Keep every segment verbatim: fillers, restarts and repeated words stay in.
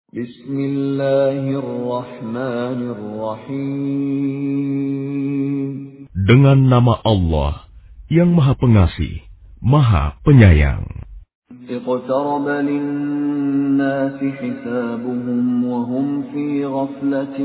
Bismillahirrahmanirrahim. Dengan nama Allah yang Maha Pengasih, Maha Penyayang. اقترب للناس حسابهم وهم في غفلة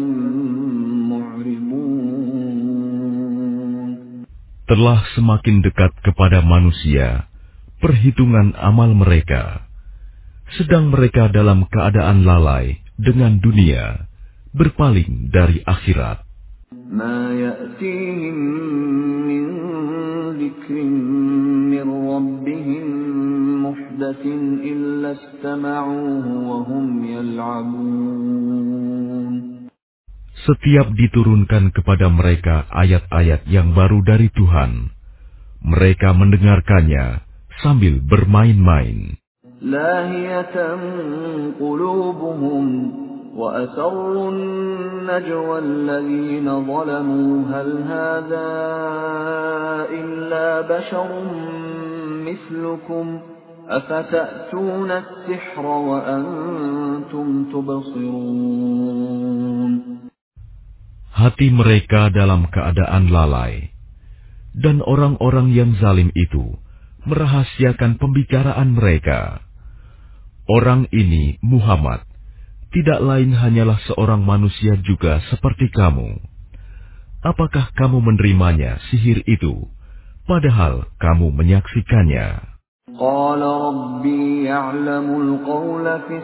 معرضون. Telah semakin dekat kepada manusia perhitungan amal mereka, sedang mereka dalam keadaan lalai dengan dunia, berpaling dari akhirat. ما يأتيهم من ذكر من ربهم محدث إلا استمعوه وهم يلعبون. Setiap diturunkan kepada mereka ayat-ayat yang baru dari Tuhan, mereka mendengarkannya sambil bermain-main. لاهية قلوبهم وأسروا النجوى الذين ظلموا هل هذا إلا بشر مثلكم أفتأتون السحر وأنتم تبصرون. Hati mereka dalam keadaan lalai, dan orang-orang yang zalim itu merahasiakan pembicaraan mereka. Orang ini, Muhammad, tidak lain hanyalah seorang manusia juga seperti kamu. Apakah kamu menerimanya sihir itu, padahal kamu menyaksikannya? قال ربي يعلم القول في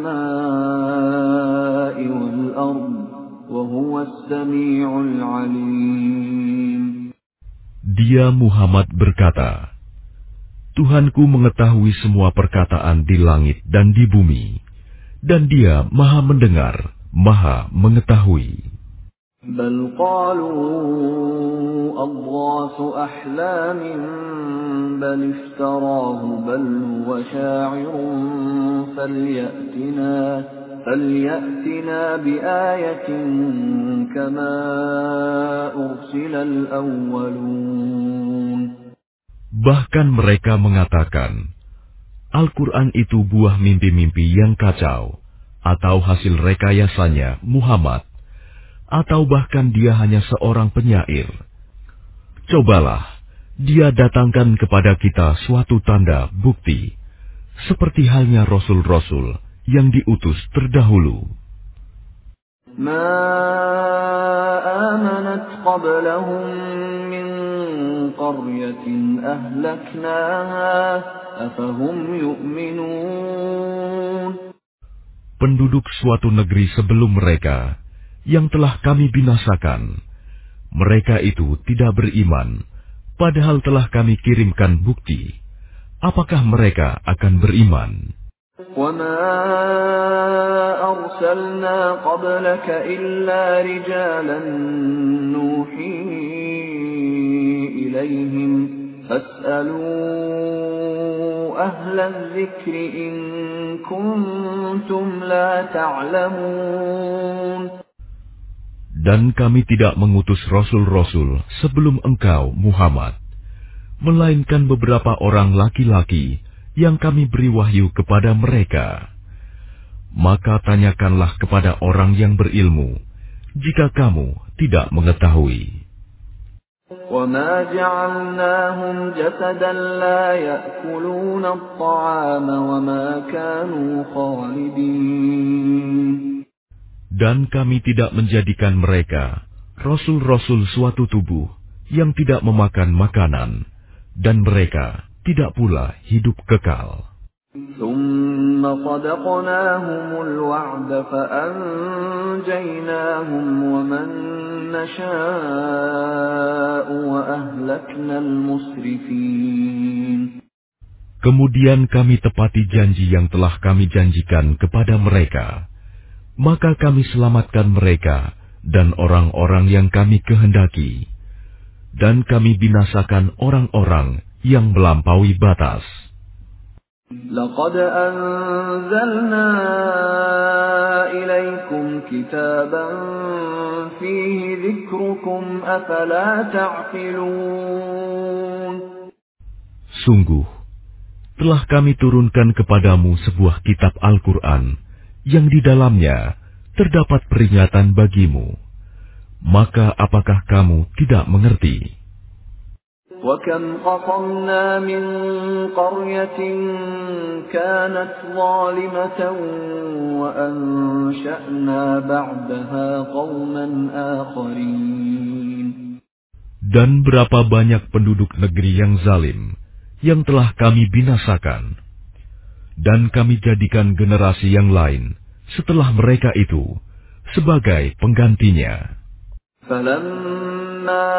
السماء والأرض وهو السميع العليم. Dia Muhammad berkata, Tuhanku mengetahui semua perkataan di langit dan di bumi, dan Dia Maha mendengar, Maha mengetahui. بل قالوا أضغاث أحلام بل افتراه بل هو شاعر فليأتنا فليأتنا بآية كما أرسل الأولون. Bahkan mereka mengatakan, Al-Quran itu buah mimpi-mimpi yang kacau, atau hasil rekayasanya Muhammad, atau bahkan dia hanya seorang penyair. Cobalah, dia datangkan kepada kita suatu tanda bukti, seperti halnya Rasul-Rasul yang diutus terdahulu. ما آمنت قبلهم من قرية أهلكناها أفهم يؤمنون. Penduduk suatu negeri sebelum mereka, yang telah kami binasakan, mereka itu tidak beriman, padahal telah kami kirimkan bukti. Apakah mereka akan beriman? وما أرسلنا قبلك إلا رجالا نوحي إليهم فاسألوا أهل الذكر إن كنتم لا تعلمون. Dan kami tidak mengutus rasul-rasul sebelum engkau, Muhammad, melainkan beberapa orang laki-laki yang kami beri wahyu kepada mereka. Maka tanyakanlah kepada orang yang berilmu, jika kamu tidak mengetahui. وَمَا جَعَلْنَاهُمْ جَسَدًا لَّا يَأْكُلُونَ الطَّعَامَ وَمَا كَانُوا خَالِدِينَ. Dan kami tidak menjadikan mereka rasul-rasul suatu tubuh yang tidak memakan makanan, dan mereka tidak pula hidup kekal. ثُمَّ صَدَقْنَاهُمُ الْوَعْدَ فَأَنجَيْنَاهُمْ وَمَن نَّشَاءُ وَأَهْلَكْنَا الْمُسْرِفِينَ. Kemudian kami tepati janji yang telah kami janjikan kepada mereka. Maka kami selamatkan mereka dan orang-orang yang kami kehendaki. Dan kami binasakan orang-orang yang melampaui batas. لَقَدْ أَنزَلْنَا إِلَيْكُمْ كِتَابًا فِيهِ ذِكْرُكُمْ أَفَلَا تَعْقِلُونَ. Sungguh, telah kami turunkan kepadamu sebuah kitab Al-Quran yang di dalamnya terdapat peringatan bagimu. Maka apakah kamu tidak mengerti? وَكَمْ قَصَمْنَا مِنْ قَرْيَةٍ كَانَتْ ظَالِمَةً وَأَنْشَأْنَا بَعْدَهَا قَوْمًا آخَرِينَ. Dan berapa banyak penduduk negeri yang zalim yang telah kami binasakan, dan kami jadikan generasi yang lain setelah mereka itu sebagai penggantinya. فَلَمَّا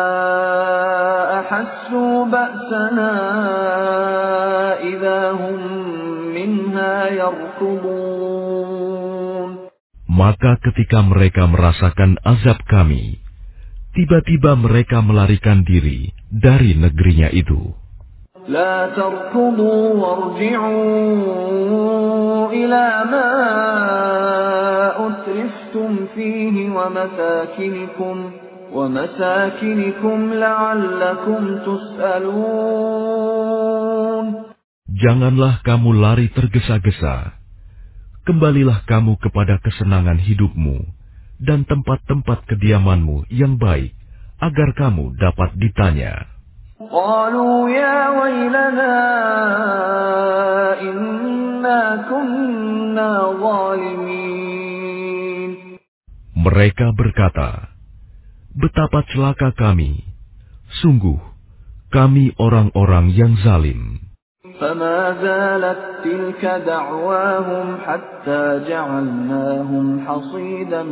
أَحَسُّوا بَأْسَنَا إِذَا هُمْ مِنْهَا يَرْكُضُونَ. Maka ketika mereka merasakan azab kami, tiba-tiba mereka melarikan diri dari negerinya itu. لا تركضوا وارجعوا إلى ما أترفتم فيه ومساكنكم ومساكنكم لعلكم تسألون. Janganlah kamu lari tergesa-gesa. Kembalilah kamu kepada kesenangan hidupmu dan tempat-tempat kediamanmu yang baik, agar kamu dapat ditanya. قالوا يا ويلنا إنا كنا ظالمين. Mereka berkata, betapa celaka kami, sungguh kami orang-orang yang zalim. فما زالت تلك دعواهم حتى جعلناهم حصيدا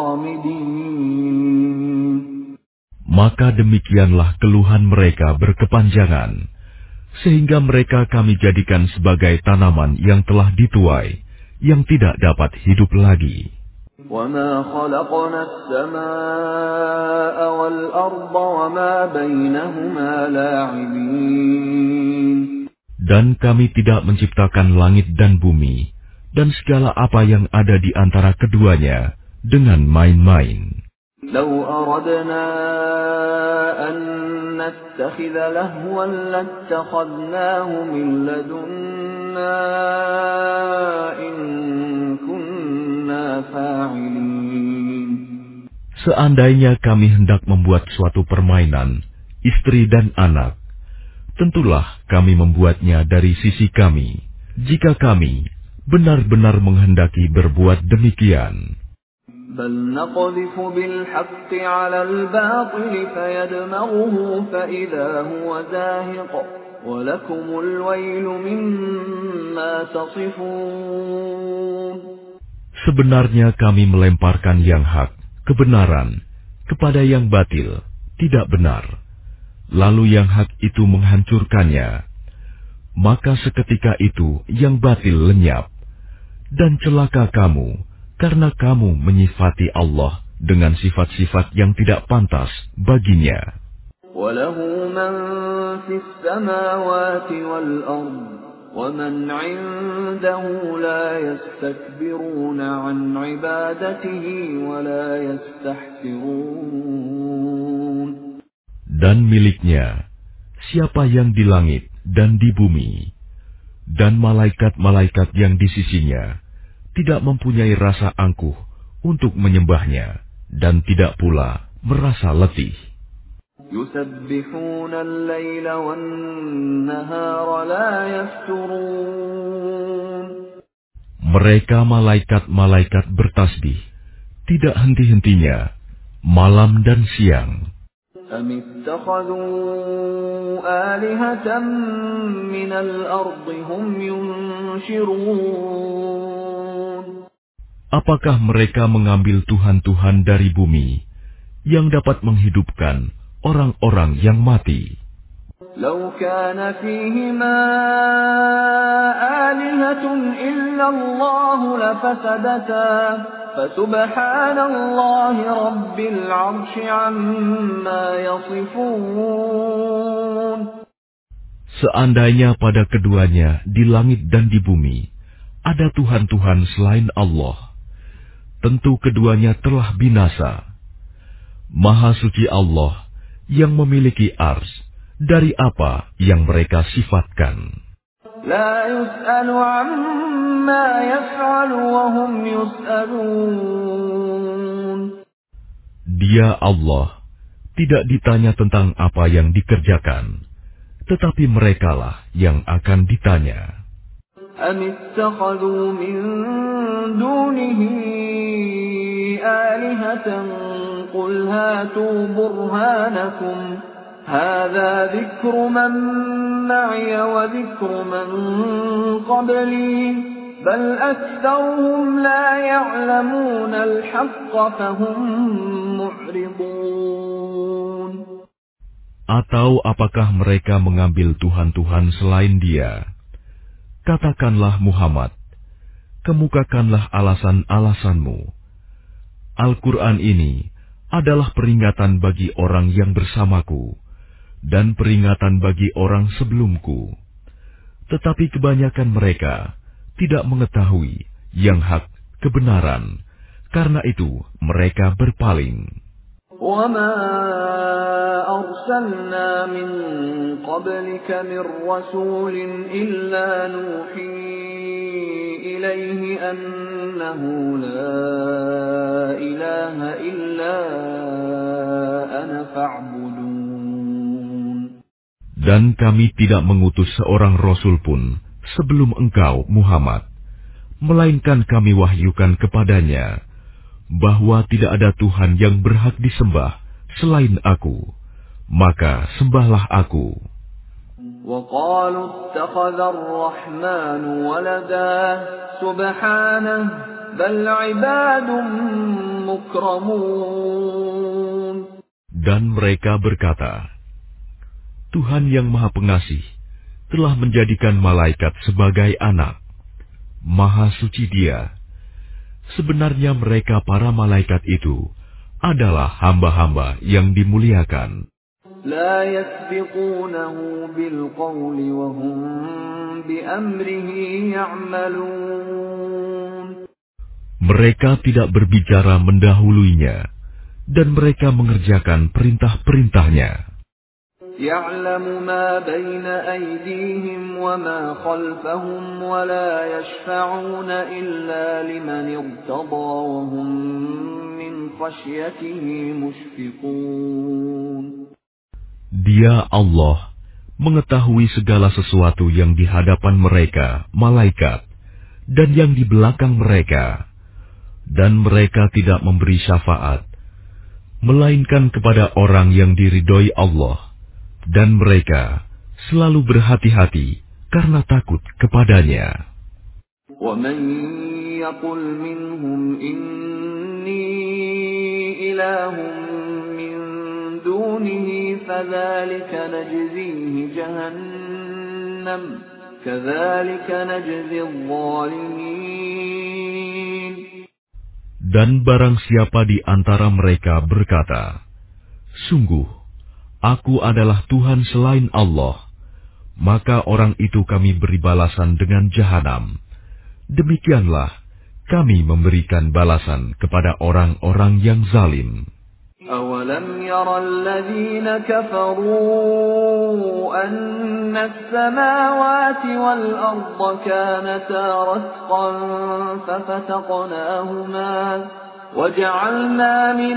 خامدين. Maka demikianlah keluhan mereka berkepanjangan, sehingga mereka kami jadikan sebagai tanaman yang telah dituai, yang tidak dapat hidup lagi. وَمَا خَلَقْنَا السَّمَاءَ وَالْأَرْضَ وَمَا بَيْنَهُمَا لَاعِبِينَ. Dan kami tidak menciptakan langit dan bumi, dan segala apa yang ada di antara keduanya, dengan main-main. لو أردنا أن نتخذ لهوا لاتخذناه من لدنا إن كنا فاعلين. Seandainya kami hendak membuat suatu permainan, istri dan anak, tentulah kami membuatnya dari sisi kami, jika kami benar-benar menghendaki berbuat demikian. بل نقذف بالحق على الباطل فيدمغه فإذا هو زاهق ولكم الويل مما تصفون. Sebenarnya kami melemparkan yang hak, kebenaran, kepada yang batil, tidak benar. Lalu yang hak itu menghancurkannya. Maka seketika itu yang batil lenyap. Dan celaka kamu, karena kamu menyifati Allah dengan sifat-sifat yang tidak pantas baginya. وَلَهُ مَنْ فِي السَّمَاوَاتِ وَالْأَرْضِ وَمَنْ عِنْدَهُ لَا يَسْتَكْبِرُونَ عَنْ عِبَادَتِهِ وَلَا يَسْتَحْسِرُونَ. Dan miliknya siapa yang di langit dan di bumi, dan malaikat-malaikat yang di sisinya tidak mempunyai rasa angkuh untuk menyembahnya, dan tidak pula merasa letih. يُسَبِّحُونَ اللَّيْلَ وَالنَّهَارَ لَا يَفْتُرُونَ. Mereka malaikat-malaikat bertasbih, tidak henti-hentinya, malam dan siang. أَمِ اتَّخَذُوا آلِهَةً مِّنَ الْأَرْضِ هُمْ يُنشِرُونَ. Apakah mereka mengambil tuhan-tuhan dari bumi yang dapat menghidupkan orang-orang yang mati? لو كان فيهما آلهة إلا الله لفسدتا فسبحان الله رب العرش عما يصفون. Seandainya pada keduanya di langit dan di bumi ada tuhan-tuhan selain Allah, tentu keduanya telah binasa. Maha suci Allah yang memiliki ars dari apa yang mereka sifatkan. لا يسأل عما يفعل وهم يسألون. Dia Allah tidak ditanya tentang apa yang dikerjakan, tetapi merekalah yang akan ditanya. أم اتخذوا من دونه آلهة قل هاتوا برهانكم هذا ذكر من معي وذكر من قبلي بل أكثرهم لا يعلمون الحق فهم معرضون. Atau apakah mereka mengambil Tuhan-Tuhan selain Dia? Katakanlah Muhammad, kemukakanlah alasan-alasanmu. Al-Quran ini adalah peringatan bagi orang yang bersamaku dan peringatan bagi orang sebelumku. Tetapi kebanyakan mereka tidak mengetahui yang hak kebenaran, karena itu mereka berpaling. وَمَا أَرْسَلْنَا مِن قَبْلِكَ مِن رَّسُولٍ إِلَّا نُوحِي إِلَيْهِ أَنَّهُ لَا إِلَٰهَ إِلَّا أَنَا فَاعْبُدُونِ. Dan kami tidak mengutus seorang rasul pun sebelum engkau, Muhammad, melainkan kami wahyukan kepadanya bahwa tidak ada Tuhan yang berhak disembah selain Aku, maka sembahlah Aku. وَقَالُوا اتَّخَذَ الرَّحْمَنُ وَلَدًا سُبْحَانَهُ بَلْ عِبَادٌ مُكْرَمُونَ. Dan mereka berkata, Tuhan yang Maha Pengasih telah menjadikan malaikat sebagai anak. Maha suci Dia. Sebenarnya mereka para malaikat itu adalah hamba-hamba yang dimuliakan. لا يسبقونه بالقول وهم بأمره يعملون. Mereka tidak berbicara mendahuluinya, dan mereka mengerjakan perintah-perintahnya. يعلم ما بين أيديهم وما خلفهم ولا يشفعون إلا لمن ارتضى وهم من خشيته مشفقون. Dia Allah mengetahui segala sesuatu yang di hadapan mereka, malaikat, dan yang di belakang mereka, dan mereka tidak memberi syafaat, melainkan kepada orang yang diridhoi Allah. Dan mereka selalu berhati-hati karena takut kepadanya. وَمَن يَقُلْ مِنْهُمْ إِنِّي إِلَٰهٌ مِّن دُونِهِ فَذَٰلِكَ نَجْزِيهِ جَهَنَّمَ كَذَٰلِكَ نَجْزِي الظَّالِمِينَ. Dan barang siapa di antara mereka berkata, sungguh, Aku adalah Tuhan selain Allah, maka orang itu kami beri balasan dengan jahanam. Demikianlah kami memberikan balasan kepada orang-orang yang zalim. أَوَلَمْ يَرَ الَّذِينَ كَفَرُوا أَنَّ السَّمَاوَاتِ وَالْأَرْضَ كَانَتَا رَتْقًا فَفَتَقْنَاهُمَا وَجَعَلْنَا مِنَ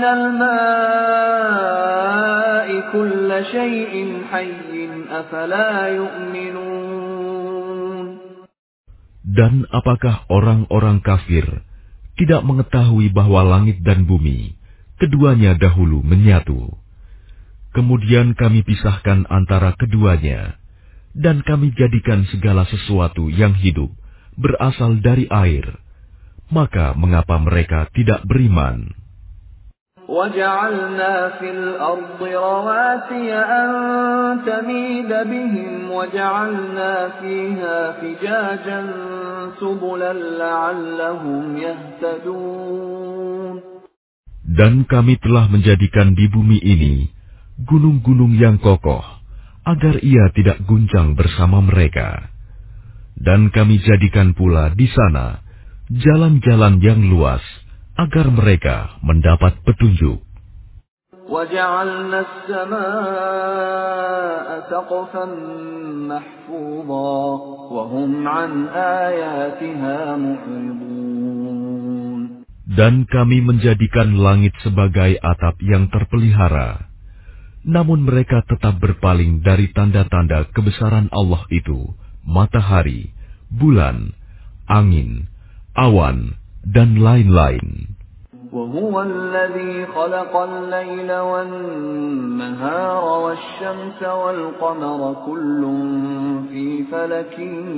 الْمَاءِ كُلَّ شَيْءٍ حَيٍّ أَفَلَا يُؤْمِنُونَ. Dan apakah orang-orang kafir tidak mengetahui bahwa langit dan bumi keduanya dahulu menyatu? Kemudian kami pisahkan antara keduanya, dan kami jadikan segala sesuatu yang hidup berasal dari air. Maka mengapa mereka tidak beriman? وَجَعَلْنَا فِي الْأَرْضِ رَوَاسِيَ أَن تَمِيدَ بِهِمْ وَجَعَلْنَا فِيهَا فِجَاجًا سُبُلًا لَّعَلَّهُمْ يَهْتَدُونَ. Dan kami telah menjadikan di bumi ini gunung-gunung yang kokoh, agar ia tidak guncang bersama mereka. Dan kami jadikan pula di sana jalan-jalan yang luas, agar mereka mendapat petunjuk. وَجَعَلْنَا السَّمَاءَ سَقْفًا مَحْفُوظًا وَهُمْ عَنْ آيَاتِهَا مُعْرِضُونَ. Dan kami menjadikan langit sebagai atap yang terpelihara. Namun mereka tetap berpaling dari tanda-tanda kebesaran Allah itu, matahari, bulan, angin, awan, dan lain-lain. وَهُوَ الَّذِي خَلَقَ اللَّيْلَ وَالنَّهَارَ وَالشَّمْسَ وَالْقَمَرَ كُلٌّ فِي فَلَكٍ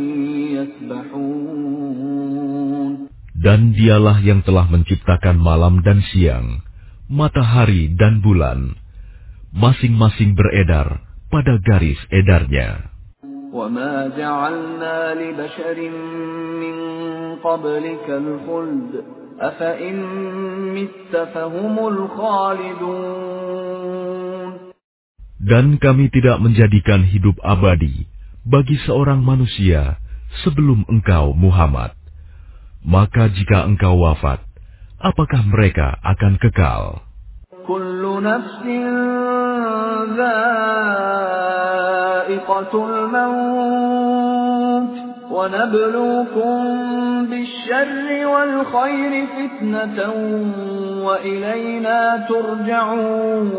يَسْبَحُونَ. Dan dialah yang telah menciptakan malam dan siang, matahari dan bulan, masing-masing beredar pada garis edarnya. وَمَا جَعَلْنَا لِبَشَرٍ مِّن قَبْلِكَ الْخُلْدَ أَفَإِن مِّتَّ فَهُمُ الْخَالِدُونَ. Dan kami tidak menjadikan hidup abadi bagi seorang manusia sebelum engkau, Muhammad. Maka jika engkau wafat, apakah mereka akan kekal? Kullu nafsin dha'iqatul maut wa nabluukum bisyarri wal khairi fitnatan wa ilayna turja'un.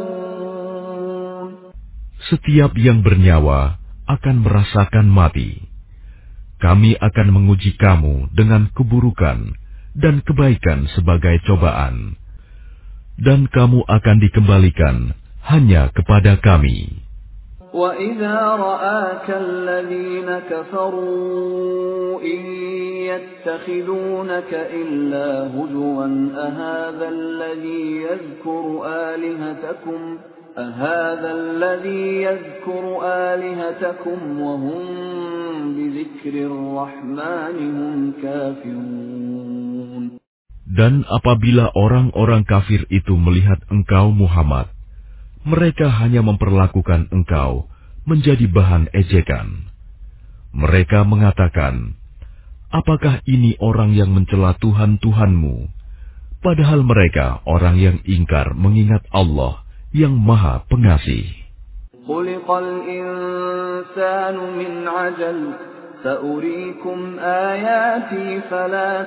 Setiap yang bernyawa akan merasakan mati. Kami akan menguji kamu dengan keburukan dan kebaikan sebagai cobaan. Dan kamu akan dikembalikan hanya kepada kami. وَإِذَا رَآكَ الَّذِينَ كَفَرُوا إِن يَتَّخِذُونَكَ إِلَّا هُزُوًا أَهَذَا الَّذِي يَذْكُرُ آلِهَتَكُمْ أَهَذَا الَّذِي يَذْكُرُ آلِهَتَكُمْ وَهُمْ بِذِكْرِ الرَّحْمَنِ هُمْ كَافِرُونَ. Dan apabila orang-orang kafir itu melihat engkau, Muhammad, mereka hanya memperlakukan engkau menjadi bahan ejekan. Mereka mengatakan, apakah ini orang yang mencela Tuhan-Tuhanmu? Padahal mereka orang yang ingkar mengingat Allah yang Maha Pengasih. Khuliqal insanu min ajal, sa'uriikum ayati fala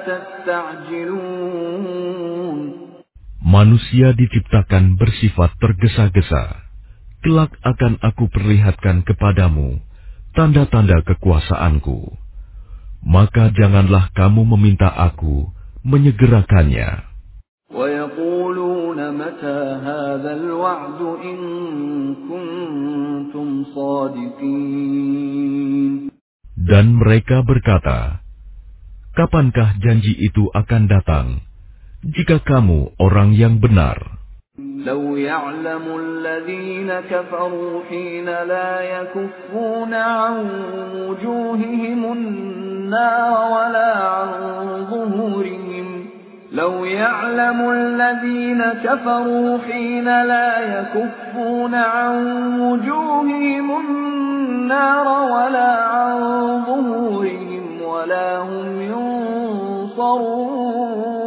tasta'jilun. Manusia diciptakan bersifat tergesa-gesa. Kelak akan aku perlihatkan kepadamu tanda-tanda kekuasaanku. Maka janganlah kamu meminta aku menyegerakannya. وَيَقُولُونَ مَتَى هَذَا الْوَعْدُ إِن كُنتُمْ صَادِقِينَ. Dan mereka berkata, kapankah janji itu akan datang, jika kamu orang yang benar? لَوْ يَعْلَمُ الَّذِينَ كَفَرُوا حِينَ لَا يَكُفُّونَ عَنْ وُجُوهِهِمُ النَّارَ وَلَا عَنْ ظُهُورِهِمْ لَوْ يَعْلَمُ الَّذِينَ كَفَرُوا حِينَ لَا يَكُفُّونَ عَنْ وُجُوهِهِمُ النَّارَ وَلَا عَنْ ظُهُورِهِمْ وَلَا هُمْ يُنصَرُونَ.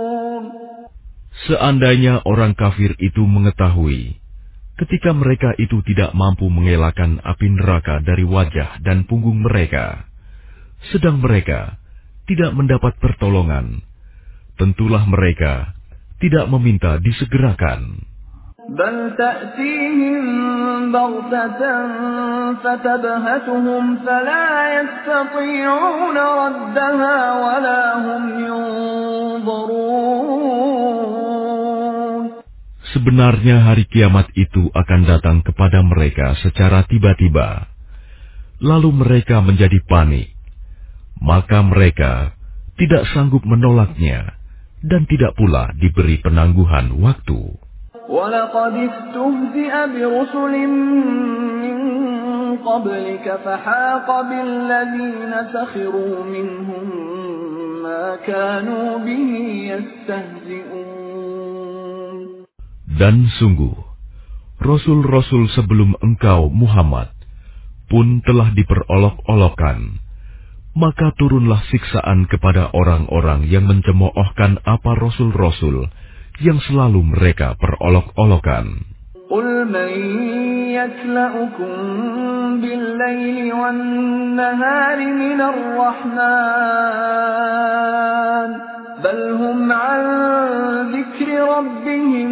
Seandainya orang kafir itu mengetahui, ketika mereka itu tidak mampu mengelakkan api neraka dari wajah dan punggung mereka, sedang mereka tidak mendapat pertolongan, tentulah mereka tidak meminta disegerakan. بل تأتيهم بغتة فتبهتهم فلا يستطيعون ردها ولا هم ينظرون. Sebenarnya hari kiamat itu akan datang kepada mereka secara tiba-tiba, lalu mereka menjadi panik, maka mereka tidak sanggup menolaknya dan tidak pula diberi penangguhan waktu. وَلَقَدِ اسْتُهْزِئَ بِرُسُلٍ مِّن قَبْلِكَ فَحَاقَ بِالَّذِينَ سَخِرُوا مِنْهُم مَّا كَانُوا بِهِ يَسْتَهْزِئُونَ. Dan sungguh, Rasul-Rasul sebelum engkau, Muhammad, pun telah diperolok-olokkan. Maka turunlah siksaan kepada orang-orang yang mencemoohkan apa Rasul-Rasul yang selalu mereka perolok-olokan. قل من يكلأكم بالليل والنهار من الرحمن بل هم عن ذكر ربهم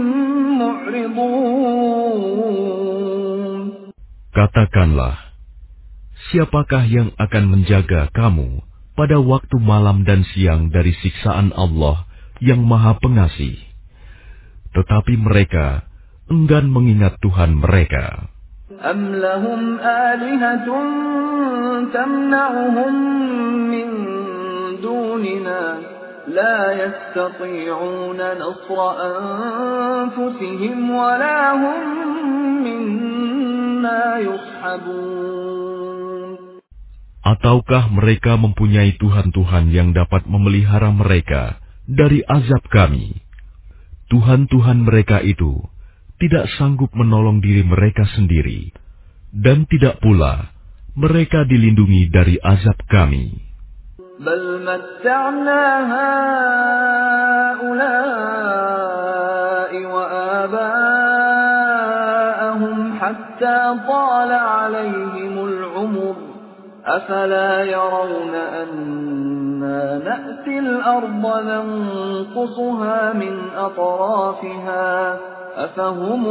معرضون. Katakanlah, siapakah yang akan menjaga kamu pada waktu malam dan siang dari siksaan Allah yang Maha Pengasih? Tetapi mereka enggan mengingat Tuhan mereka. Am lahum alihatun tamna'uhum min dunina la yastati'una nasra anfusihim wa la hum minna yushabun. Ataukah mereka mempunyai Tuhan-Tuhan yang dapat memelihara mereka dari azab kami? Tuhan-Tuhan mereka itu tidak sanggup menolong diri mereka sendiri, dan tidak pula mereka dilindungi dari azab kami. Bal matta'na ha'ula'i wa aba'ahum hatta tala 'alayhimul 'umur. أفلا يرون أنا نأتي الأرض ننقصها من أطرافها أفهم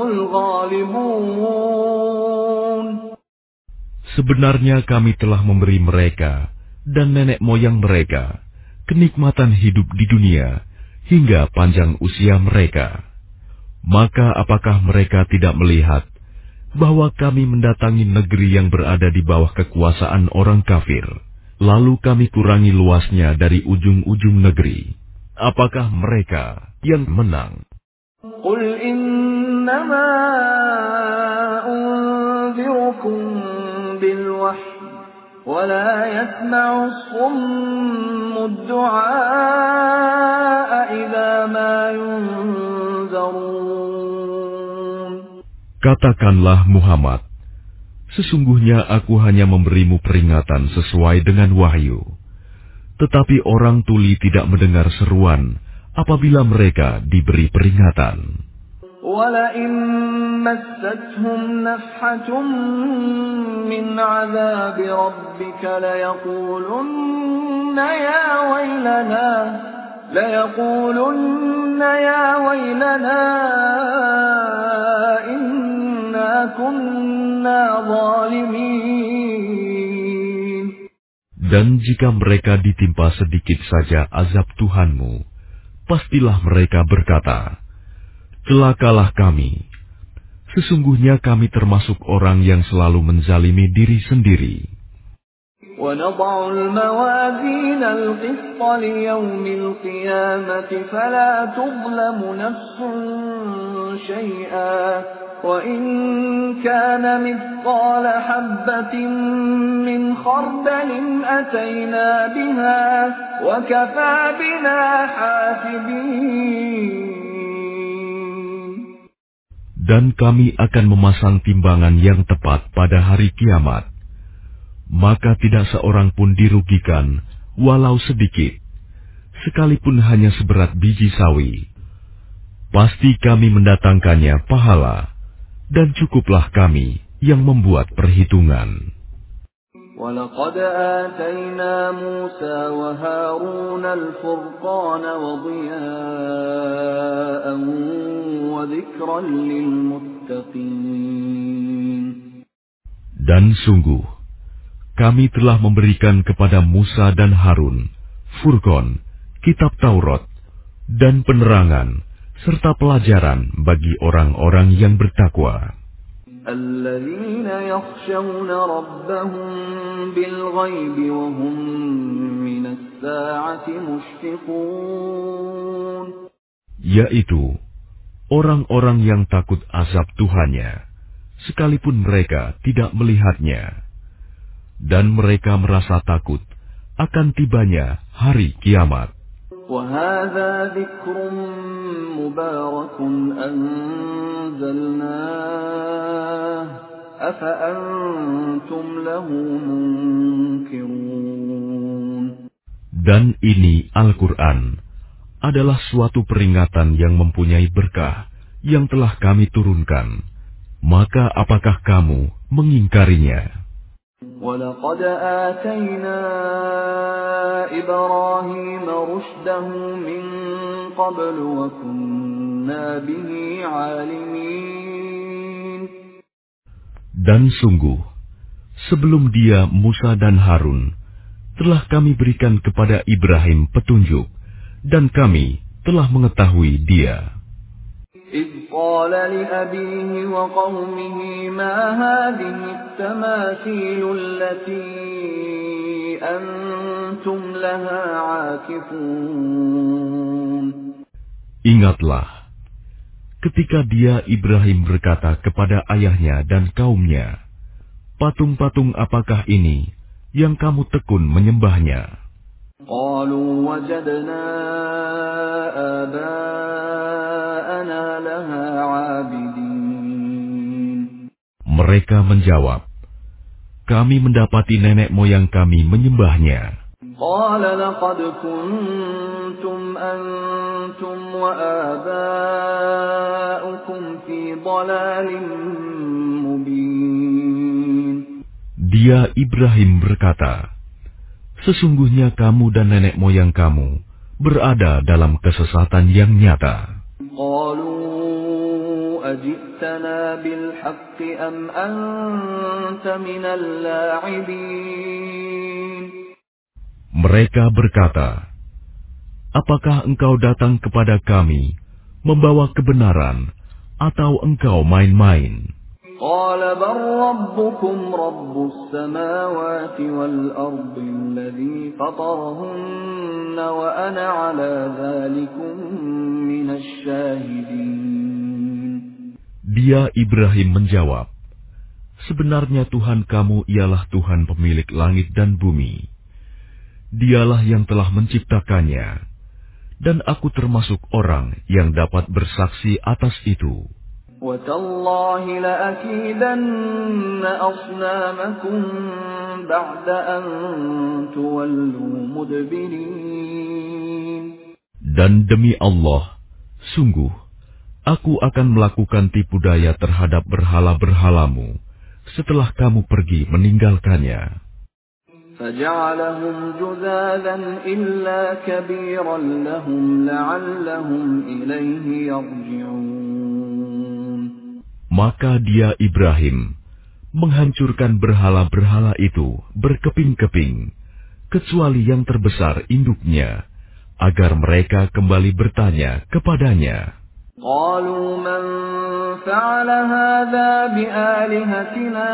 الغالبون. Sebenarnya kami telah memberi mereka dan nenek moyang mereka kenikmatan hidup di dunia hingga panjang usia mereka. Maka apakah mereka tidak melihat bahwa kami mendatangi negeri yang berada di bawah kekuasaan orang kafir, lalu kami kurangi luasnya dari ujung-ujung negeri? Apakah mereka yang menang? Qul innama unzirukum bil wahyi wa la yasma'u as-summu ad-du'a idza ma yunzarun. Katakanlah Muhammad, sesungguhnya aku hanya memberimu peringatan sesuai dengan wahyu. Tetapi orang tuli tidak mendengar seruan apabila mereka diberi peringatan. وَلَئِن مَّسَّتْهُمْ نَفْحَةٌ مِّنْ عَذَابِ رَبِّكَ لَيَقُولُنَّ يَا وَيْلَنَا لَيَقُولُنَّ يَا وَيْلَنَا إِنَّا كُنَّا ظَالِمِينَ. Dan jika mereka ditimpa sedikit saja azab Tuhanmu, pastilah mereka berkata, celakalah kami. Sesungguhnya kami termasuk orang yang selalu menzalimi diri sendiri. وَنَضَعُ الْمَوَازِينَ الْقِسْطَ لِيَوْمِ الْقِيَامَةِ فَلَا تُظْلَمُ نَفْسٌ شَيْئًا وَإِنْ كَانَ مِثْقَالَ حَبَّةٍ مِّنْ خَرْدَلٍ أَتَيْنَا بِهَا وَكَفَى بِنَا حَاسِبِينَ. Dan kami akan memasang timbangan yang tepat pada hari kiamat. Maka tidak seorang pun dirugikan, walau sedikit, sekalipun hanya seberat biji sawi. Pasti kami mendatangkannya pahala, dan cukuplah kami yang membuat perhitungan. وَلَقَدْ آتَيْنَا مُوسَى وَهَارُونَ الْفُرْقَانَ وَضِيَاءً وَذِكْرًا لِلْمُتَّقِينَ. Dan sungguh, kami telah memberikan kepada Musa dan Harun Furqan, kitab Taurat, dan penerangan, serta pelajaran bagi orang-orang yang bertakwa. الَّذِينَ يَخْشَوْنَ رَبَّهُم بِالْغَيْبِ وَهُم مِّنَ السَّاعَةِ مُشْفِقُونَ. Yaitu orang-orang yang takut azab Tuhannya, sekalipun mereka tidak melihatnya. Dan mereka merasa takut akan tibanya hari kiamat. وَهَذَا ذِكْرٌ مُبَارَكٌ أَنزَلْنَاهُ أَفَأَنْتُمْ لَهُ مُنْكِرُونَ. Dan ini Al-Quran adalah suatu peringatan yang mempunyai berkah yang telah kami turunkan, maka apakah kamu mengingkarinya? وَلَقَدْ آتَيْنَا إِبْرَاهِيمَ رُشْدَهُ مِنْ قَبْلُ وَكُنَّا بِهِ عَالِمِينَ. Dan sungguh, sebelum dia Musa dan Harun, telah kami berikan kepada Ibrahim petunjuk, dan kami telah mengetahui dia. إِذْ قَالَ لِأَبِيهِ وَقَوْمِهِ مَا هَٰذِهِ التَّمَاثِيلُ الَّتِي أَنتُمْ لَهَا عَاكِفُونَ. Ingatlah, ketika dia Ibrahim berkata kepada ayahnya dan kaumnya, patung-patung apakah ini yang kamu tekun menyembahnya? قَالُوا وَجَدْنَا آبَاءَنَا لَهَا عَابِدِينَ. Mereka menjawab, kami mendapati nenek moyang kami menyembahnya. قَالَ لَقَدْ كُنْتُمْ أَنْتُمْ وَآبَاؤُكُمْ فِي ضَلَالٍ مُبِينٍ. Dia Ibrahim berkata, sesungguhnya kamu dan nenek moyang kamu berada dalam kesesatan yang nyata. قَالُوا أَجِئْتَنَا بِالْحَقِّ أَمْ أَنْتَ مِنَ اللَّاعِبِينَ. Mereka berkata, apakah engkau datang kepada kami membawa kebenaran atau engkau main-main? قَالَ بَلْ رَبُّكُمْ رَبُّ السَّمَاوَاتِ وَالْأَرْضِ الَّذِي فَطَرَهُنَّ وَأَنَا عَلَى ذَلِكُمْ مِنَ الشَّاهِدِينَ. Dia Ibrahim menjawab, sebenarnya Tuhan kamu ialah Tuhan pemilik langit dan bumi. Dialah yang telah menciptakannya, dan aku termasuk orang yang dapat bersaksi atas itu. وَتَاللَّهِ لَأَكِيدَنَّ أَصْنَامَكُمْ بَعْدَ أَن تُوَلُّوا مُدْبِرِينَ. Dan demi Allah, sungguh, aku akan melakukan tipu daya terhadap berhala-berhalamu setelah kamu pergi meninggalkannya. فَجَعَلَهُمْ جُذَاذًا إِلَّا كَبِيرًا لَهُمْ لَعَلَّهُمْ إِلَيْهِ يَرْجِعُونَ. Maka dia Ibrahim menghancurkan berhala-berhala itu berkeping-keping, kecuali yang terbesar induknya, agar mereka kembali bertanya kepadanya. قَالُوا مَنْ فَعَلَ هَذَا بِآلِهَتِنَا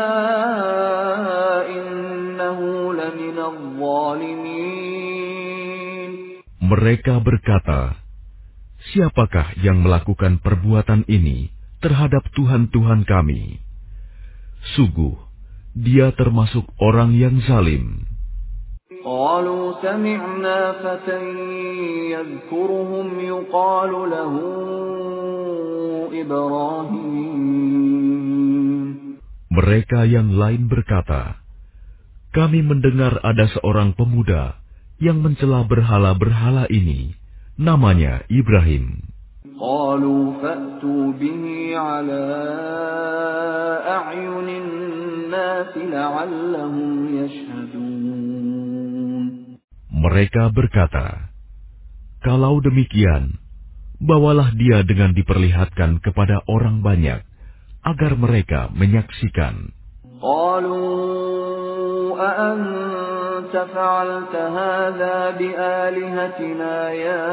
إِنَّهُ لَمِنَ الظَّالِمِينَ. Mereka berkata, siapakah yang melakukan perbuatan ini terhadap Tuhan-Tuhan kami? Sungguh, dia termasuk orang yang zalim. قَالُوا سَمِعْنَا فَتًى يَذْكُرُهُمْ يُقَالُ لَهُ إِبْرَاهِيمُ. Mereka yang lain berkata, kami mendengar ada seorang pemuda yang mencela berhala-berhala ini, namanya Ibrahim. قَالُوا فَأْتُوا بِهِ عَلَىٰ أَعْيُنِ النَّاسِ لَعَلَّهُمْ يَشْهَدُونَ. Mereka berkata, kalau demikian, bawalah dia dengan diperlihatkan kepada orang banyak, agar mereka menyaksikan. قَالُوا أَأَنْتَ فَعَلْتَ هَٰذَا بِآلِهَتِنَا يَا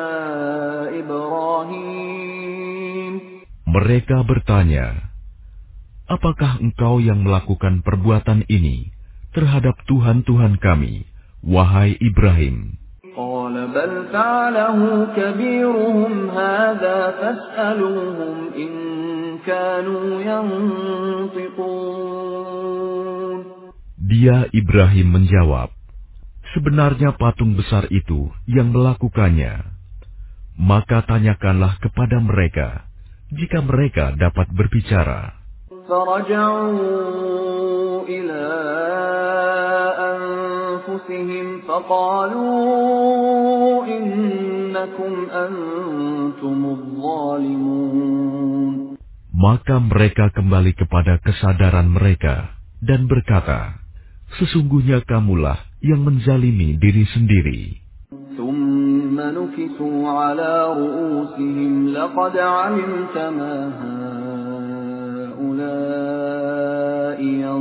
إِبْرَاهِيمُ. Mereka bertanya, apakah engkau yang melakukan perbuatan ini terhadap Tuhan-Tuhan kami, wahai Ibrahim? قَالَ بَلْ فَعَلَهُ كَبِيرُهُمْ هَٰذَا فَاسْأَلُوهُمْ إِن كَانُوا يَنطِقُونَ. Dia Ibrahim menjawab, sebenarnya patung besar itu yang melakukannya. Maka tanyakanlah kepada mereka, jika mereka dapat berbicara. فَرَجَعُوا إِلَىٰ أَنفُسِهِمْ فَقَالُوا إِنَّ إنكم أنتم الظالمون. Maka mereka kembali kepada kesadaran mereka dan berkata, sesungguhnya kamulah yang menzalimi diri sendiri. ثم نكسوا على رؤوسهم لقد علمت ما هؤلاء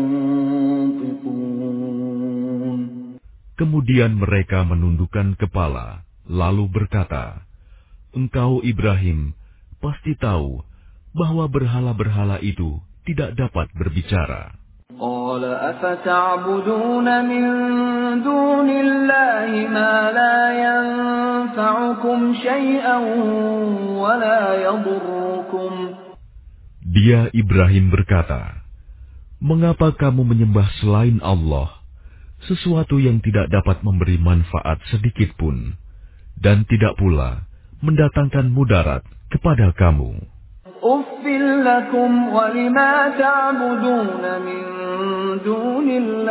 ينطقون. Kemudian mereka menundukkan kepala, lalu berkata, engkau Ibrahim pasti tahu bahwa berhala-berhala itu tidak dapat berbicara. قال أفتعبدون من دون الله ما لا ينفعكم شيئا ولا يضركم. Dia Ibrahim berkata, mengapa kamu menyembah selain Allah sesuatu yang tidak dapat memberi manfaat sedikit pun dan tidak pula mendatangkan mudarat kepada kamu? أُفٍّ لَكُمْ وَلِمَا تَعْبُدُونَ مِن دُونِ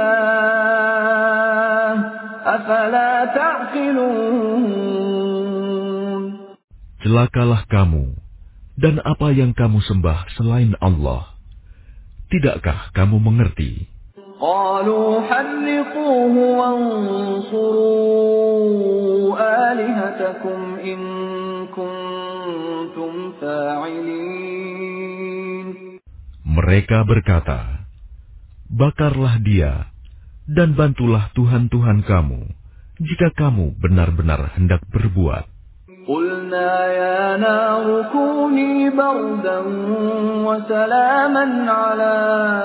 اللَّهِ أَفَلَا تَعْقِلُونَ. Celakalah kamu dan apa yang kamu sembah selain Allah. Tidakkah kamu mengerti? قَالُوا حَرِّقُوهُ وَانصُرُوا آلِهَتَكُمْ إِن كُنتُمْ فَاعِلِينَ. Mereka berkata, bakarlah dia dan bantulah Tuhan-Tuhan kamu jika kamu benar-benar hendak berbuat. قُلْنَا يَا نَارُ كُونِي بَرْدًا وَسَلَامًا عَلَى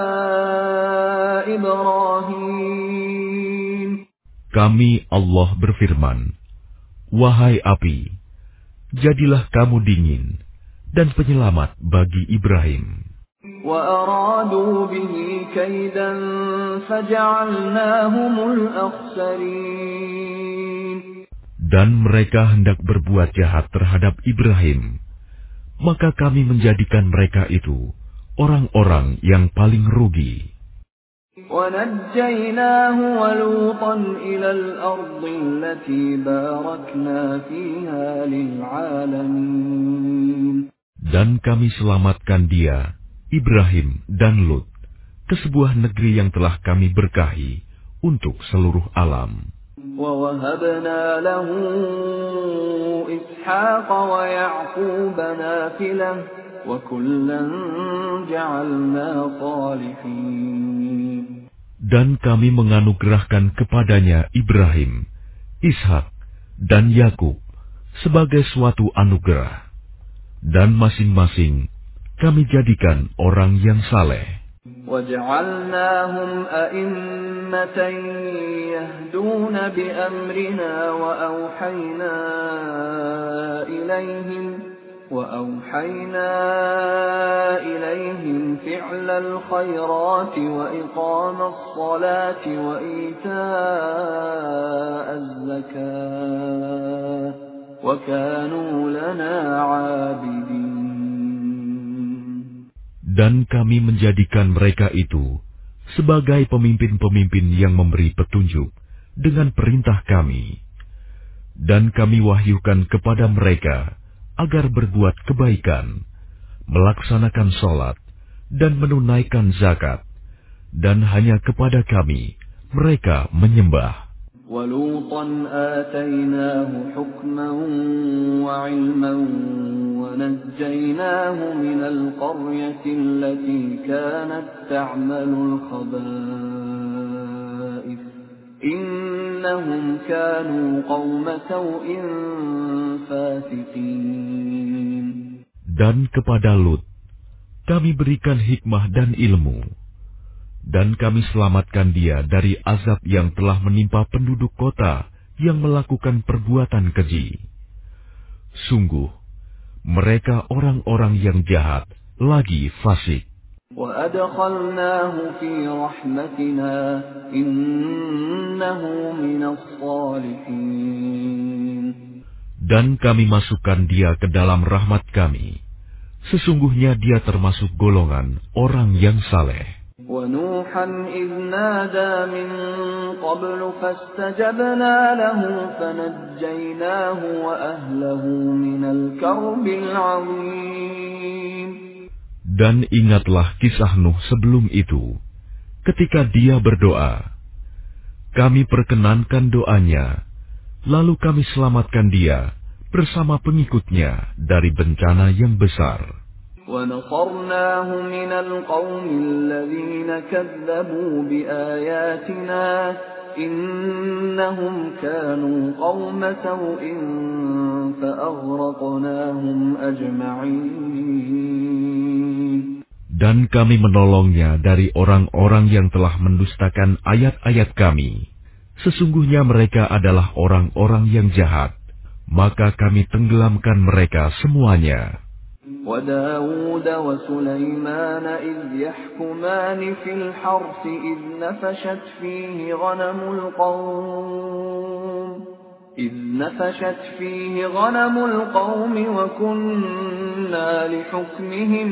إِبْرَاهِيمَ. Kami Allah berfirman, wahai api, jadilah kamu dingin dan penyelamat bagi Ibrahim. وَأَرَادُوا بِهِ كَيْدًا فَجَعَلْنَاهُمُ الْأَخْسَرِينَ. Dan mereka hendak berbuat jahat terhadap Ibrahim, maka kami menjadikan mereka itu orang-orang yang paling rugi. وَنَجَّيْنَاهُ وَلُوطًا إِلَى الْأَرْضِ الَّتِي بَارَكْنَا فِيهَا لِلْعَالَمِينَ. Dan kami selamatkan dia, Ibrahim dan Lut, ke sebuah negeri yang telah kami berkahi untuk seluruh alam. وَوَهَبْنَا لَهُ إِسْحَاقَ وَيَعْقُوبَ نَافِلَةً وَكُلًّا جَعَلْنَا صَالِحِينَ. Dan kami menganugerahkan kepadanya Ibrahim, Ishak, dan Yakub sebagai suatu anugerah, dan masing-masing kami jadikan orang yang saleh. وَجَعَلْنَاهُمْ أَئِمَّةً يَهْدُونَ بِأَمْرِنَا وَأَوْحَيْنَا إِلَيْهِمْ وَأَوْحَيْنَا إِلَيْهِمْ فِعْلَ الْخَيْرَاتِ وَإِقَامَ الصَّلَاةِ وَإِيتَاءَ الزَّكَاةِ وَكَانُوا لَنَا عَابِدِينَ. Dan kami menjadikan mereka itu sebagai pemimpin-pemimpin yang memberi petunjuk dengan perintah kami. Dan kami wahyukan kepada mereka agar berbuat kebaikan, melaksanakan sholat, dan menunaikan zakat. Dan hanya kepada kami mereka menyembah. وَلُوطًا آتَيْنَاهُ حُكْمًا وَعِلْمًا وَنَجَّيْنَاهُ مِنَ الْقَرْيَةِ الَّتِي كَانَتْ تَعْمَلُ الْخَبَائِثَ إِنَّهُمْ كَانُوا قَوْمَ سَوْءٍ فَاسِقِينَ. Dan kepada Lut kami berikan hikmah dan ilmu, dan kami selamatkan dia dari azab yang telah menimpa penduduk kota yang melakukan perbuatan keji. Sungguh, mereka orang-orang yang jahat lagi fasik. وَأَدْخَلْنَاهُ فِي رَحْمَتِنَا إِنَّهُ مِنَ الصَّالِحِينَ. Dan kami masukkan dia ke dalam rahmat kami. Sesungguhnya dia termasuk golongan orang yang saleh. وَنُوحًا إِذْ نَادَى مِن قَبْلُ فَاسْتَجَبْنَا لَهُ فَنَجَّيْنَاهُ وَأَهْلَهُ مِنَ الْكَرْبِ الْعَظِيمِ. Dan ingatlah kisah Nuh sebelum itu, ketika dia berdoa. Kami perkenankan doanya, lalu kami selamatkan dia bersama pengikutnya dari bencana yang besar. وَنَصَرْنَاهُ مِنَ الْقَوْمِ الَّذِينَ كَذَّبُوا بِآيَاتِنَا إِنَّهُمْ كَانُوا قَوْمَ سَوْءٍ فَأَغْرَقْنَاهُمْ أَجْمَعِينَ. Dan kami menolongnya dari orang-orang yang telah mendustakan ayat-ayat kami. Sesungguhnya mereka adalah orang-orang yang jahat, maka kami tenggelamkan mereka semuanya. وَدَاوُودَ وَسُلَيْمَانَ إِذْ يَحْكُمَانِ فِي الْحَرْثِ إِذْ نَفَشَتْ فِيهِ غَنَمُ الْقَوْمِ إِذْ نَفَشَتْ فِيهِ غَنَمُ الْقَوْمِ وَكُنَّا لِحُكْمِهِمْ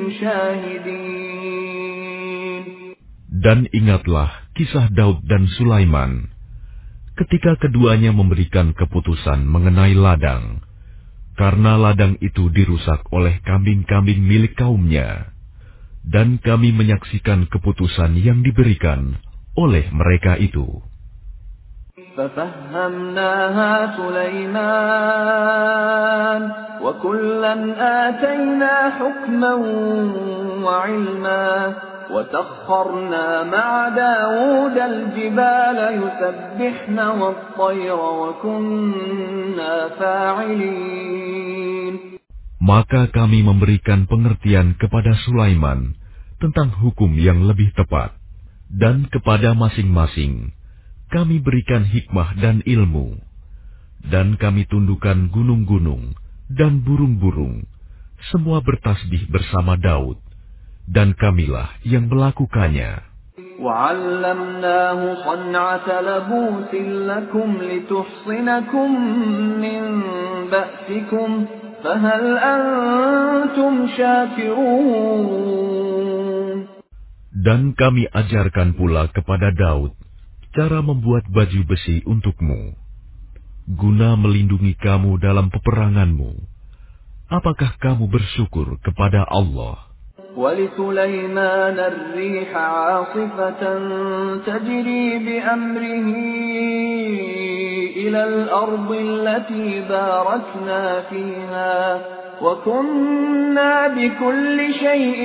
شَاهِدِينَ. Dan ingatlah kisah Daud dan Sulaiman, ketika keduanya memberikan keputusan mengenai ladang, karena ladang itu dirusak oleh kambing-kambing milik kaumnya, dan kami menyaksikan keputusan yang diberikan oleh mereka itu. فَفَهَّمْنَاهَا سُلَيْمَانَ وَكُلًّا آتَيْنَا حُكْمًا وَعِلْمًا وَسَخَّرْنَا مَعَ دَاوُودَ الْجِبَالَ يُسَبِّحْنَ وَالطَّيْرَ وَكُنَّا فَاعِلِينَ. Maka kami memberikan pengertian kepada Sulaiman tentang hukum yang lebih tepat, dan kepada masing-masing kami berikan hikmah dan ilmu, dan kami tundukkan gunung-gunung dan burung-burung, semua bertasbih bersama Daud, dan kamilah yang melakukannya. وَعَلَّمْنَاهُ صَنْعَةَ لَبُوسٍ لَكُمْ لِتُحْصِنَكُمْ مِنْ بَأْسِكُمْ فَهَلْ أَنْتُمْ شَاكِرُونَ. Dan kami ajarkan pula kepada Daud cara membuat baju besi untukmu, guna melindungi kamu dalam peperanganmu. Apakah kamu bersyukur kepada Allah? وَلِسُلَيْمَانَ الرِّيحَ عَاصِفَةً تَجْرِي بِأَمْرِهِ إِلَى الْأَرْضِ الَّتِي بَارَكْنَا فِيهَا وَكُنَّا بِكُلِّ شَيْءٍ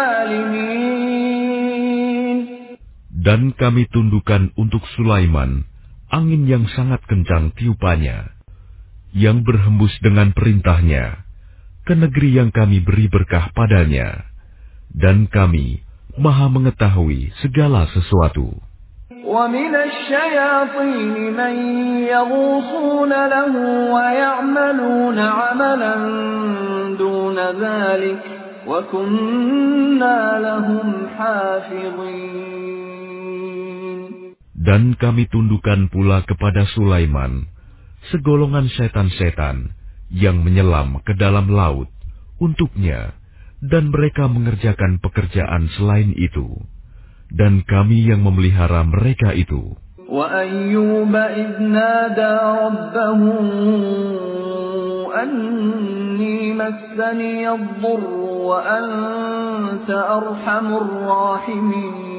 عَالِمِينَ. Dan kami tundukkan untuk Sulaiman angin yang sangat kencang tiupannya, yang berhembus dengan perintahnya ke negeri yang kami beri berkah padanya, dan kami Maha mengetahui segala sesuatu. وَمِنَ الشَّيَاطِينِ مَن يَغُوصُونَ لَهُ وَيَعْمَلُونَ عَمَلًا دُونَ ذَلِكَ وَكُنَّا لَهُمْ حَافِظِينَ. Dan kami tundukkan pula kepada Sulaiman segolongan setan-setan yang menyelam ke dalam laut untuknya, dan mereka mengerjakan pekerjaan selain itu, dan kami yang memelihara mereka itu. وَأَيُّوبَ إِذْ نَادَى رَبَّهُ أَنِّي مَسَّنِيَ الضُّرُّ وَأَنْتَ أَرْحَمُ الرَّاحِمِينَ.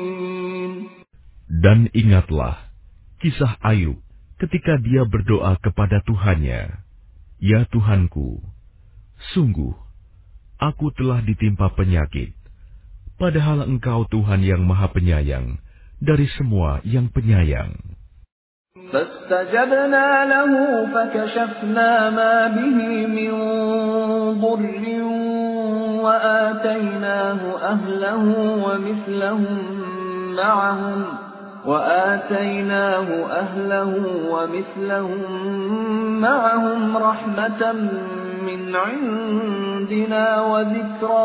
Dan ingatlah kisah Ayub ketika dia berdoa kepada Tuhannya, "Ya Tuhanku, sungguh aku telah ditimpa penyakit, padahal Engkau Tuhan yang Maha Penyayang dari semua yang penyayang." فَاسْتَجَبْنَا لَهُ فَكَشَفْنَا مَا بِهِ مِنْ ضُرٍّ وَآتَيْنَاهُ أَهْلَهُ وَمِثْلَهُمْ مَعَهُمْ وَآتَيْنَاهُ أَهْلَهُ وَمِثْلَهُمْ مَعَهُمْ رَحْمَةً مِنْ عِنْدِنَا وَذِكْرَى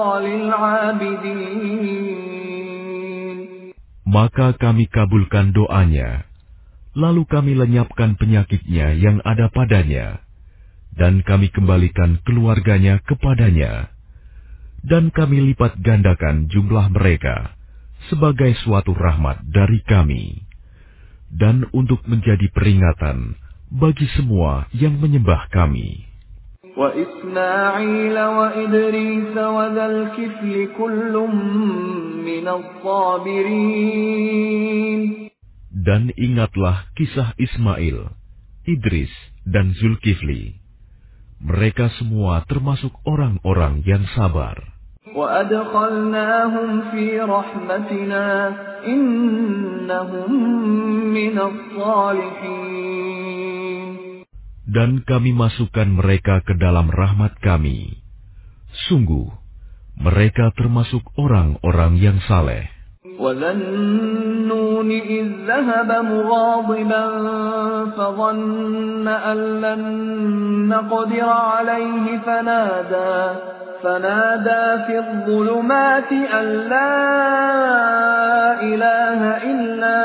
لِلْعَابِدِينَ. Maka kami kabulkan doanya, lalu kami lenyapkan penyakitnya yang ada padanya, dan kami kembalikan keluarganya kepadanya, dan kami lipat gandakan jumlah mereka sebagai suatu rahmat dari kami, dan untuk menjadi peringatan bagi semua yang menyembah kami. Wa Ismail wa Idris wa dzal kifli kullum minas sabirin. Dan ingatlah kisah Ismail, Idris, dan Zulkifli. Mereka semua termasuk orang-orang yang sabar. وَأَدْخَلْنَاهُمْ فِي رَحْمَتِنَا إِنَّهُمْ مِنَ الصَّالِحِينَ. Dan kami masukkan mereka ke dalam rahmat kami. Sungguh, mereka termasuk orang-orang yang saleh. وَذَا النُّونِ إِذ ذَهَبَ مُغَاضِبًا فَظَنَّ أَن لَّن نَّقْدِرَ عَلَيْهِ فَنَادَىٰ فَنَادَىٰ فِي الظُّلُمَاتِ أَن لَّا إِلَٰهَ إِلَّا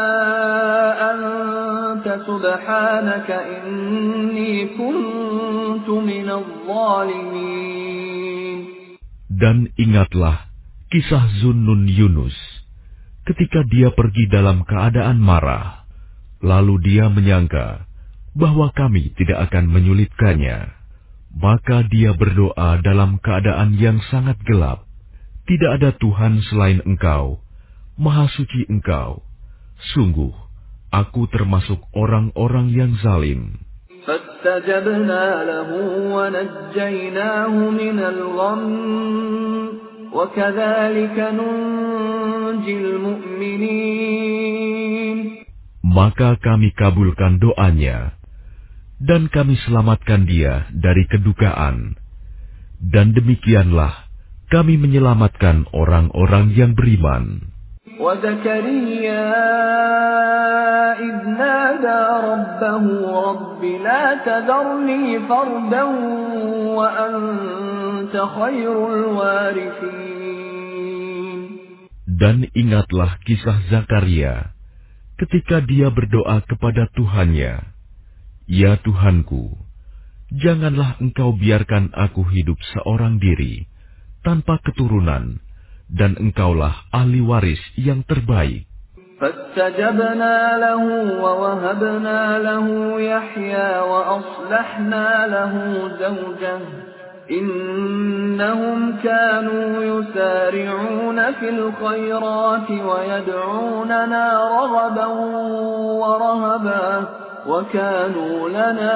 أَنتَ سُبْحَانَكَ إِنِّي كُنتُ مِنَ الظَّالِمِينَ. Dan ingatlah kisah Zunnun Yunus, ketika dia pergi dalam keadaan marah, lalu dia menyangka bahwa kami tidak akan menyulitkannya. Maka dia berdoa dalam keadaan yang sangat gelap. Tidak ada Tuhan selain Engkau, Maha Suci Engkau. Sungguh, aku termasuk orang-orang yang zalim. فَاسْتَجَبْنَا لَهُ وَنَجَّيْنَاهُ مِنَ الْغَمِّ وَكَذَلِكَ نُنْجِي الْمُؤْمِنِينَ. Maka kami kabulkan doanya, dan kami selamatkan dia dari kedukaan. Dan demikianlah kami menyelamatkan orang-orang yang beriman. وَزَكَرِيَّا إِذْ نَادَى رَبَّهُ رَبِّ لَا تَذَرْنِي فَرْدًا وَأَنْتَ خَيْرُ الْوَارِثِينَ. Dan ingatlah kisah Zakaria ketika dia berdoa kepada Tuhannya, "Ya Tuhanku, janganlah Engkau biarkan aku hidup seorang diri tanpa keturunan, dan Engkaulah ahli waris yang terbaik." فَاسْتَجَبْنَا لَهُ وَوَهَبْنَا لَهُ يَحْيَىٰ وَأَصْلَحْنَا لَهُ زَوْجَهُ إِنَّهُمْ كَانُوا يُسَارِعُونَ فِي الْخَيْرَاتِ وَيَدْعُونَنَا رَغَبًا وَرَهَبًا وَكَانُوا لَنَا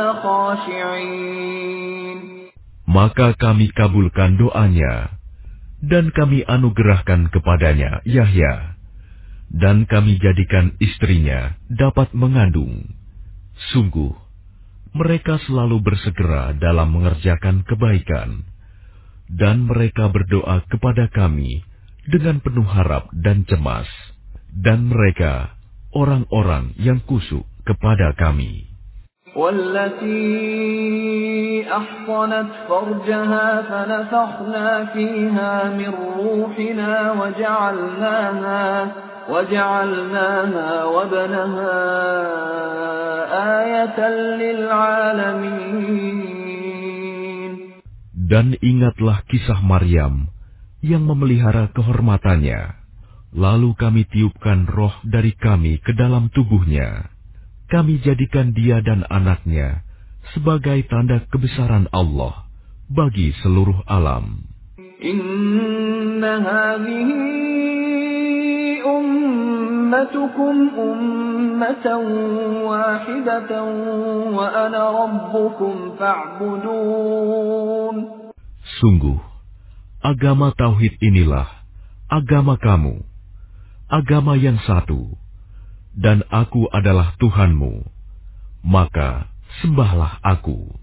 خَاشِعِينَ. Maka kami kabulkan doanya, dan kami anugerahkan kepadanya Yahya, dan kami jadikan istrinya dapat mengandung. Sungguh, mereka selalu bersegera dalam mengerjakan kebaikan, dan mereka berdoa kepada kami dengan penuh harap dan cemas, dan mereka orang-orang yang kusuk kepada kami. وَالَّتِي أَحْصَنَتْ فَرْجَهَا فَنَفَخْنَا فِيهَا مِنْ رُوحِنَا وَجَعَلْنَاهَا وَجَعَلْنَاهَا وَابْنَهَا آيَةً لِلْعَالَمِينَ. Dan ingatlah kisah Maryam yang memelihara kehormatannya. Lalu kami tiupkan roh dari kami ke dalam tubuhnya. Kami jadikan dia dan anaknya sebagai tanda kebesaran Allah bagi seluruh alam. Inna hadhihi ummatukum ummatan wahidatan wa ana rabbukum fa'budun. Sungguh, agama tauhid inilah agama kamu, agama yang satu, dan aku adalah Tuhanmu, maka sembahlah aku.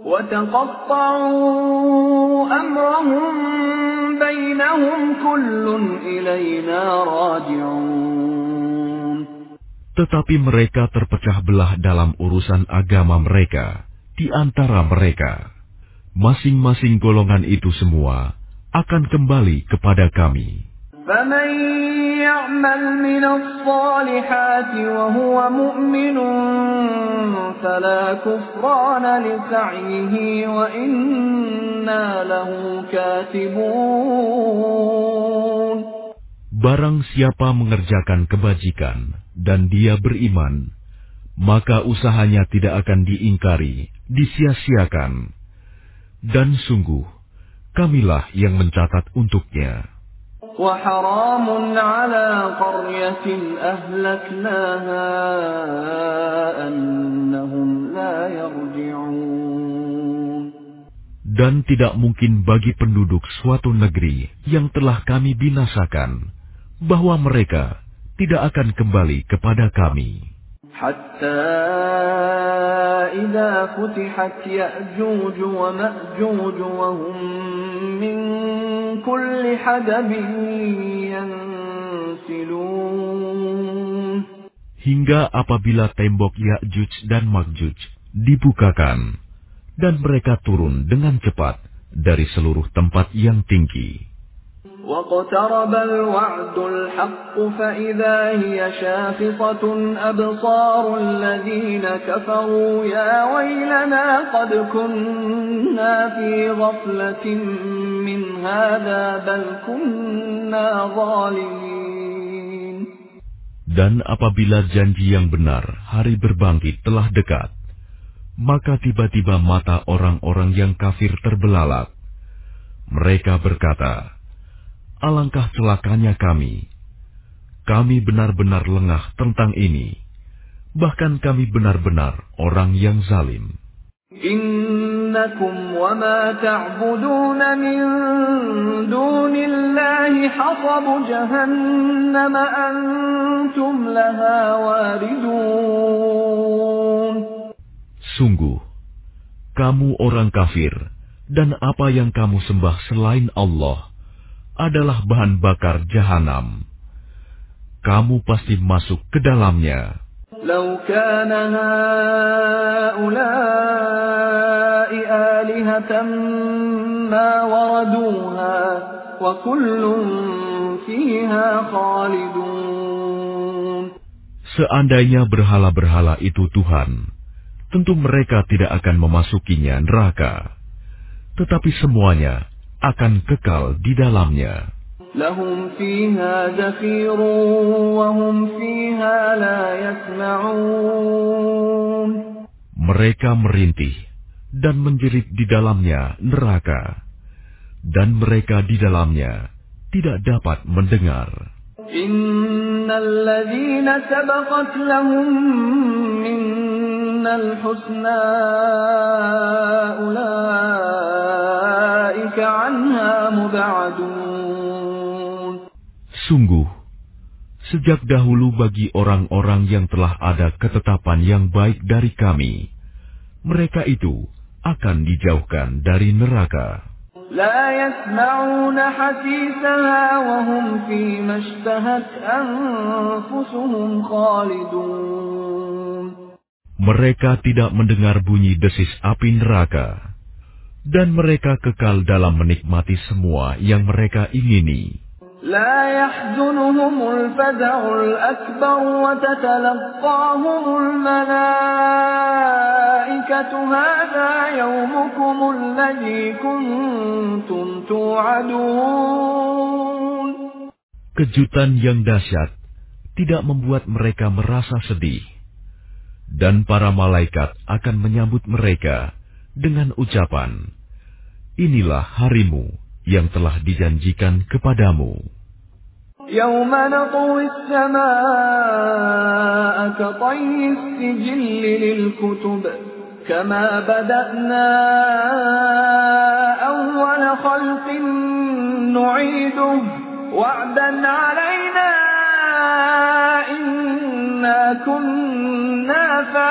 Tetapi mereka terpecah belah dalam urusan agama mereka di antara mereka. Masing-masing golongan itu semua akan kembali kepada kami. فَمَن يَعْمَلْ مِنَ الصَّالِحَاتِ وَهُوَ مُؤْمِنٌ فَلَا كُفْرَانَ لِسَعْيِهِ وَإِنَّا لَهُ كَاتِبُونَ. Barang siapa mengerjakan kebajikan dan dia beriman, maka usahanya tidak akan diingkari, disia-siakan. Dan sungguh, kamilah yang mencatat untuknya. وَحَرَامٌ عَلَى قَرْيَةٍ أَهْلَكْنَاهَا أَنَّهُمْ لَا يَرْجِعُونَ. Dan tidak mungkin bagi penduduk suatu negeri yang telah kami binasakan, bahwa mereka tidak akan kembali kepada kami. حَتَّى إِذَا فُتِحَتْ يَأْجُوجُ وَمَأْجُوجُ وَهُمْ مِنْ كُلِّ حَدَبٍ يَنْسِلُونَ. Hingga apabila tembok Ya'juj dan Ma'juj dibukakan, dan mereka turun dengan cepat dari seluruh tempat yang tinggi. وَاقْتَرَبَ الْوَعْدُ الْحَقُّ فَإِذَا هِيَ شَاخِصَةٌ أَبْصَارُ الَّذِينَ كَفَرُوا يَا وَيْلَنَا قَدْ كُنَّا فِي غَفْلَةٍ مِّنْ هَذَا بَلْ كُنَّا ظَالِمِينَ. Dan apabila janji yang benar, hari berbangkit telah dekat, maka tiba-tiba mata orang-orang yang kafir terbelalak. Mereka berkata, alangkah celakanya kami. Kami benar-benar lengah tentang ini. Bahkan kami benar-benar orang yang zalim. إِنَّكُمْ وَمَا تَعْبُدُونَ مِن دُونِ اللَّهِ حَصَبُ جَهَنَّمَ أَنْتُمْ لَهَا وَارِدُونَ. Sungguh, kamu orang kafir, dan apa yang kamu sembah selain Allah adalah bahan bakar jahanam. Kamu pasti masuk ke dalamnya. لَوْ كَانَ هَؤُلَاءِ آلِهَةً مَّا وَرَدُوهَا وَكُلٌّ فِيهَا خَالِدُونَ. Seandainya berhala-berhala itu Tuhan, tentu mereka tidak akan memasukinya neraka. Tetapi semuanya akan kekal di dalamnya. لَهُمْ فِيهَا زَفِيرٌ وَهُمْ فِيهَا لَا يَسْمَعُونَ. Mereka merintih dan menjerit di dalamnya neraka, dan mereka di dalamnya tidak dapat mendengar. إِنَّ الَّذِينَ سَبَقَتْ لَهُم مِّنَّا الْحُسْنَى أُولَٰئِكَ عَنْهَا مُبْعَدُونَ. Sungguh, sejak dahulu bagi orang-orang yang telah ada ketetapan yang baik dari kami, mereka itu akan dijauhkan dari neraka. لا يسمعون حسيسها وهم فيما اشتهت أنفسهم خالدون. Mereka tidak mendengar bunyi desis api neraka, dan mereka kekal dalam menikmati semua yang mereka ingini. لا يحزنهم الفزع الأكبر وتتلقاهم الملائكة هذا يومكم الذي كنتم توعدون. Kejutan yang dahsyat tidak membuat mereka merasa sedih, dan para malaikat akan menyambut mereka dengan ucapan, inilah harimu yang telah dijanjikan kepadamu. يوم نطوي السماء كطي السجل للكتب كما بدأنا أول خلق نعيده وعدا علينا إنا كنا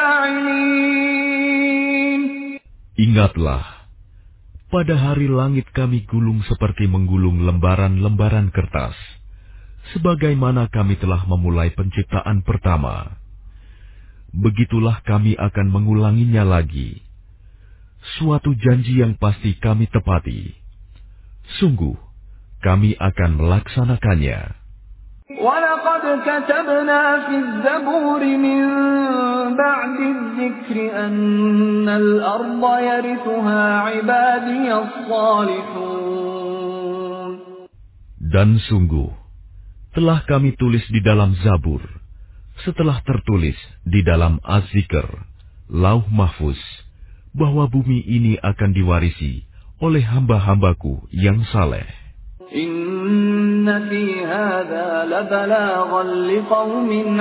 فاعلين. Ingatlah, pada hari langit kami gulung seperti menggulung lembaran-lembaran kertas, sebagaimana kami telah memulai penciptaan pertama. Begitulah kami akan mengulanginya lagi. Suatu janji yang pasti kami tepati. Sungguh, kami akan melaksanakannya. وَلَقَدْ كَتَبْنَا فِي الزَّبُورِ مِن بَعْدِ الذِّكْرِ أَنَّ الْأَرْضَ يَرِثُهَا عِبَادِيَ الصَّالِحُونَ. Dan sungguh, telah kami tulis di dalam Zabur, setelah tertulis di dalam Az-Zikr, Lauh Mahfuz, bahwa bumi ini akan diwarisi oleh hamba-hambaku yang saleh. Inna fi hadza labalaghan liqaumin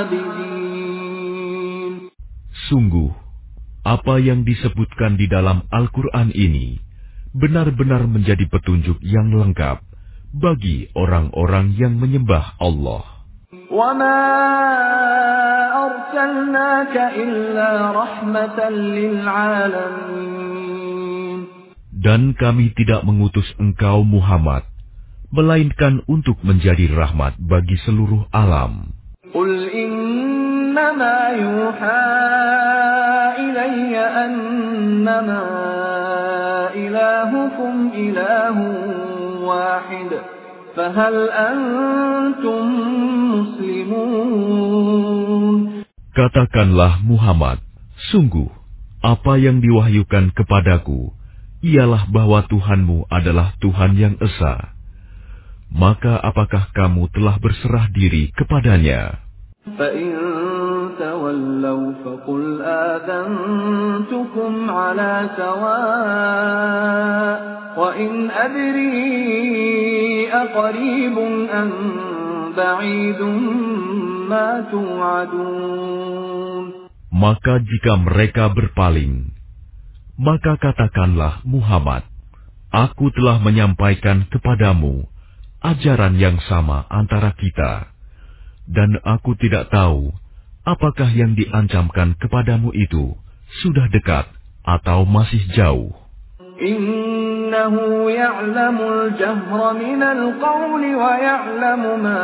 'abidin. Sungguh, apa yang disebutkan di dalam Al-Quran ini benar-benar menjadi petunjuk yang lengkap bagi orang-orang yang menyembah Allah. وَمَا أَرْسَلْنَاكَ إِلَّا رَحْمَةً لِلْعَالَمِينَ. Dan kami tidak mengutus engkau Muhammad, melainkan untuk menjadi rahmat bagi seluruh alam. قُلْ إِنَّمَا يُوحَى إِلَيَّ أَنَّمَا إِلَٰهُكُمْ إِلَٰهٌ وَاحِدٌ فَهَلْ أَنْتُمْ مُسْلِمُونَ. Katakanlah Muhammad, sungguh apa yang diwahyukan kepadaku ialah bahwa Tuhanmu adalah Tuhan yang esa. Maka apakah kamu telah berserah diri kepadanya? فَإِن تَوَلَّوْا فَقُلْ آذَنْتُكُمْ عَلَى سَوَاءٍ وَإِنْ أَدْرِي أَقَرِيبٌ أَمْ بَعِيدٌ مَا تُوعَدُونَ. Maka jika mereka berpaling, maka katakanlah Muhammad, aku telah menyampaikan kepadamu ajaran yang sama antara kita, dan aku tidak tahu apakah yang diancamkan kepadamu itu sudah dekat atau masih jauh. Innahu ya'lamul jahra minal qawli wa ya'lamu ma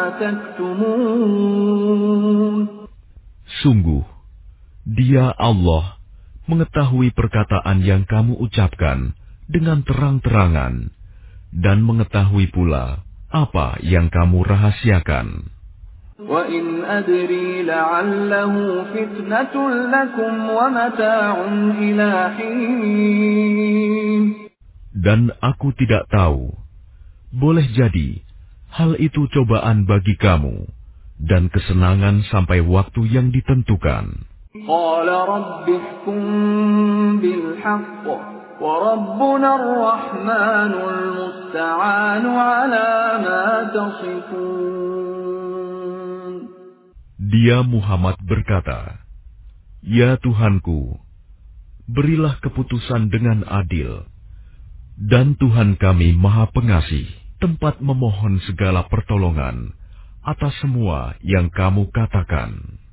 taktumun. Sungguh, Dia Allah mengetahui perkataan yang kamu ucapkan dengan terang-terangan dan mengetahui pula apa yang kamu rahasiakan. وَإِنْ أَدْرِي لَعَلَّهُ فِتْنَةٌ لَكُمْ وَمَتَاعٌ إِلَى حِينٍ. Dan aku tidak tahu, boleh jadi hal itu cobaan bagi kamu dan kesenangan sampai waktu yang ditentukan. قَالَ رَبِّ احْكُم بِالْحَقِّ وَرَبُّنَا الرَّحْمَنُ الْمُسْتَعَانُ عَلَى مَا تَصِفُونَ. Dia Muhammad berkata, Ya Tuhanku, berilah keputusan dengan adil, dan Tuhan kami Maha Pengasih, tempat memohon segala pertolongan atas semua yang kamu katakan.